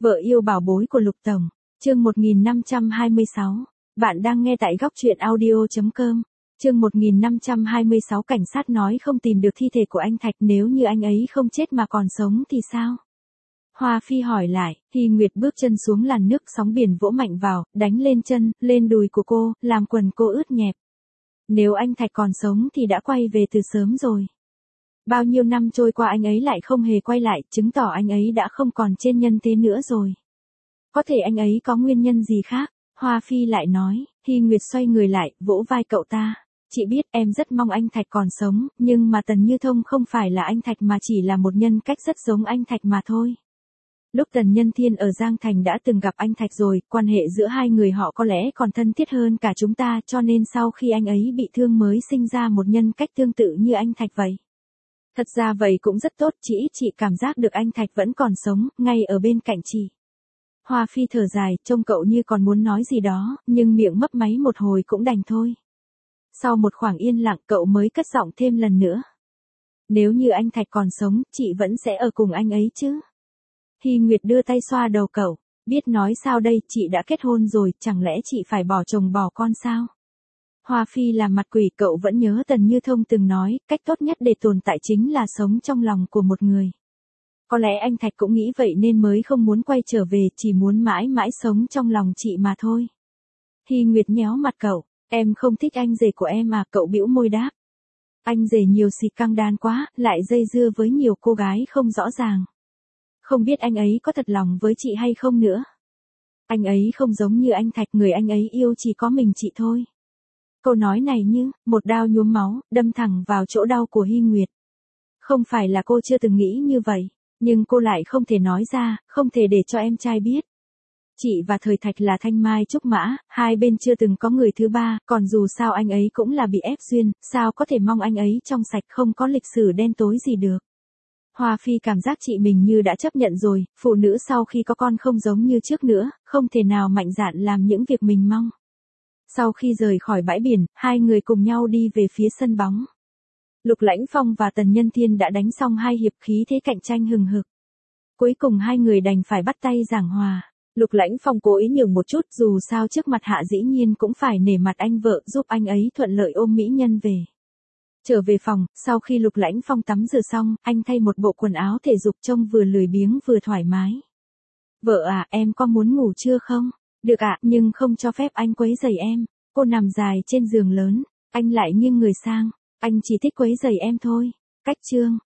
Vợ yêu bảo bối của Lục Tổng, chương 1526. Bạn đang nghe tại góc truyện audio.com. Chương 1526 cảnh sát nói không tìm được thi thể của anh Thạch, nếu như anh ấy không chết mà còn sống thì sao? Hoa Phi hỏi lại. Hy Nguyệt bước chân xuống làn nước, sóng biển vỗ mạnh vào, đánh lên chân, lên đùi của cô, làm quần cô ướt nhẹp. Nếu anh Thạch còn sống thì đã quay về từ sớm rồi. Bao nhiêu năm trôi qua anh ấy lại không hề quay lại, chứng tỏ anh ấy đã không còn trên nhân thế nữa rồi. Có thể anh ấy có nguyên nhân gì khác, Hoa Phi lại nói. Hy Nguyệt xoay người lại, vỗ vai cậu ta. Chị biết em rất mong anh Thạch còn sống, nhưng mà Tần Như Thông không phải là anh Thạch mà chỉ là một nhân cách rất giống anh Thạch mà thôi. Lúc Tần Nhân Thiên ở Giang Thành đã từng gặp anh Thạch rồi, quan hệ giữa hai người họ có lẽ còn thân thiết hơn cả chúng ta, cho nên sau khi anh ấy bị thương mới sinh ra một nhân cách tương tự như anh Thạch vậy. Thật ra vậy cũng rất tốt, chị cảm giác được anh Thạch vẫn còn sống, ngay ở bên cạnh chị. Hoa Phi thở dài, trông cậu như còn muốn nói gì đó, nhưng miệng mấp máy một hồi cũng đành thôi. Sau một khoảng yên lặng cậu mới cất giọng thêm lần nữa. Nếu như anh Thạch còn sống, chị vẫn sẽ ở cùng anh ấy chứ? Hy Nguyệt đưa tay xoa đầu cậu, biết nói sao đây, chị đã kết hôn rồi, chẳng lẽ chị phải bỏ chồng bỏ con sao? Hoa Phi làm mặt quỷ, cậu vẫn nhớ Tần Như Thông từng nói, cách tốt nhất để tồn tại chính là sống trong lòng của một người. Có lẽ anh Thạch cũng nghĩ vậy nên mới không muốn quay trở về, chỉ muốn mãi mãi sống trong lòng chị mà thôi. Hy Nguyệt nhéo mặt cậu, em không thích anh rể của em à, cậu bĩu môi đáp. Anh rể nhiều xì căng đan quá, lại dây dưa với nhiều cô gái không rõ ràng. Không biết anh ấy có thật lòng với chị hay không nữa. Anh ấy không giống như anh Thạch, người anh ấy yêu chỉ có mình chị thôi. Câu nói này như một đao nhuốm máu, đâm thẳng vào chỗ đau của Hy Nguyệt. Không phải là cô chưa từng nghĩ như vậy, nhưng cô lại không thể nói ra, không thể để cho em trai biết. Chị và Thời Thạch là thanh mai trúc mã, hai bên chưa từng có người thứ ba, còn dù sao anh ấy cũng là bị ép duyên, sao có thể mong anh ấy trong sạch không có lịch sử đen tối gì được. Hoa Phi cảm giác chị mình như đã chấp nhận rồi, phụ nữ sau khi có con không giống như trước nữa, không thể nào mạnh dạn làm những việc mình mong. Sau khi rời khỏi bãi biển, hai người cùng nhau đi về phía sân bóng. Lục Lãnh Phong và Tần Nhân Thiên đã đánh xong hai hiệp, khí thế cạnh tranh hừng hực. Cuối cùng hai người đành phải bắt tay giảng hòa. Lục Lãnh Phong cố ý nhường một chút, dù sao trước mặt Hạ dĩ nhiên cũng phải nể mặt anh vợ, giúp anh ấy thuận lợi ôm mỹ nhân về. Trở về phòng, sau khi Lục Lãnh Phong tắm rửa xong, anh thay một bộ quần áo thể dục trông vừa lười biếng vừa thoải mái. Vợ à, em có muốn ngủ chưa không? Được ạ, nhưng không cho phép anh quấy rầy em. Cô nằm dài trên giường lớn, anh lại nghiêng người sang. Anh chỉ thích quấy rầy em thôi. Cách chương.